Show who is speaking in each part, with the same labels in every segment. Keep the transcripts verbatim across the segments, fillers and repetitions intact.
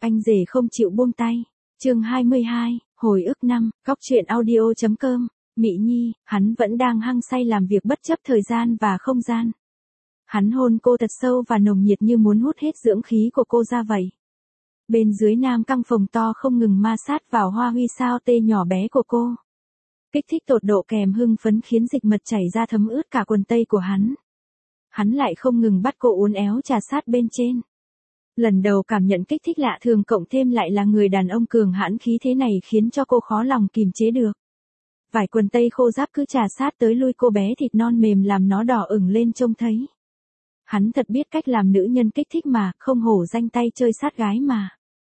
Speaker 1: Anh rể không chịu buông tay. Chương hai mươi hai, hồi ức năm, góc truyện audio chấm com. Mị Nhi, hắn vẫn đang hăng say làm việc bất chấp thời gian và không gian. Hắn hôn cô thật sâu và nồng nhiệt như muốn hút hết dưỡng khí của cô ra vậy. Bên dưới nam căng phồng to không ngừng ma sát vào hoa huy sao tê nhỏ bé của cô. Kích thích tột độ kèm hưng phấn khiến dịch mật chảy ra thấm ướt cả quần tây của hắn. Hắn lại không ngừng bắt cô uốn éo trà sát bên trên. Lần đầu cảm nhận kích thích lạ thường cộng thêm lại là người đàn ông cường hãn khí thế này khiến cho cô khó lòng kìm chế được. Vải quần tây khô ráp cứ trà sát tới lui cô bé thịt non mềm làm nó đỏ ửng lên trông thấy. Hắn thật biết cách làm nữ nhân kích thích mà, không hổ danh tay chơi sát gái mà.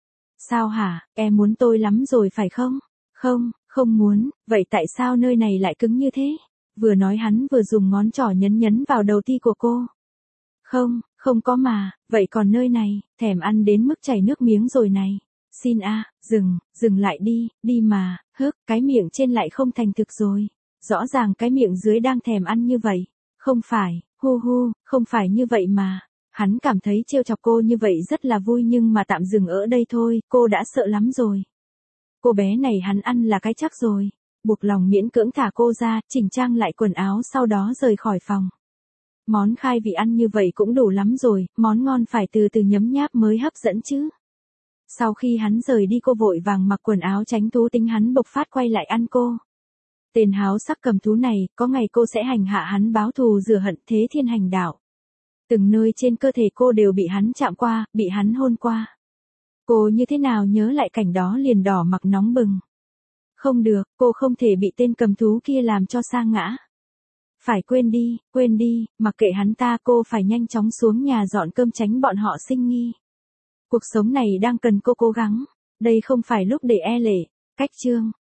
Speaker 1: Sao hả, em muốn tôi lắm rồi phải không? Không, không muốn, vậy tại sao nơi này lại cứng như thế? Vừa nói hắn vừa dùng ngón trỏ nhấn nhấn vào đầu ti của cô. Không, không có mà, vậy còn nơi này, thèm ăn đến mức chảy nước miếng rồi này. Xin a, à, dừng, dừng lại đi, đi mà, hức, cái miệng trên lại không thành thực rồi. Rõ ràng cái miệng dưới đang thèm ăn như vậy. Không phải, hu hu, không phải như vậy mà. Hắn cảm thấy trêu chọc cô như vậy rất là vui nhưng mà tạm dừng ở đây thôi, cô đã sợ lắm rồi. Cô bé này hắn ăn là cái chắc rồi. Buộc lòng miễn cưỡng thả cô ra, chỉnh trang lại quần áo sau đó rời khỏi phòng. Món khai vị ăn như vậy cũng đủ lắm rồi, món ngon phải từ từ nhấm nháp mới hấp dẫn chứ. Sau khi hắn rời đi cô vội vàng mặc quần áo tránh thú tính hắn bộc phát quay lại ăn cô. Tên háo sắc cầm thú này, có ngày cô sẽ hành hạ hắn báo thù rửa hận thế thiên hành đạo. Từng nơi trên cơ thể cô đều bị hắn chạm qua, bị hắn hôn qua. Cô như thế nào nhớ lại cảnh đó liền đỏ mặt nóng bừng. Không được, cô không thể bị tên cầm thú kia làm cho sa ngã. Phải quên đi, quên đi, mặc kệ hắn ta cô phải nhanh chóng xuống nhà dọn cơm tránh bọn họ sinh nghi. Cuộc sống này đang cần cô cố gắng, đây không phải lúc để e lệ. Cách chương,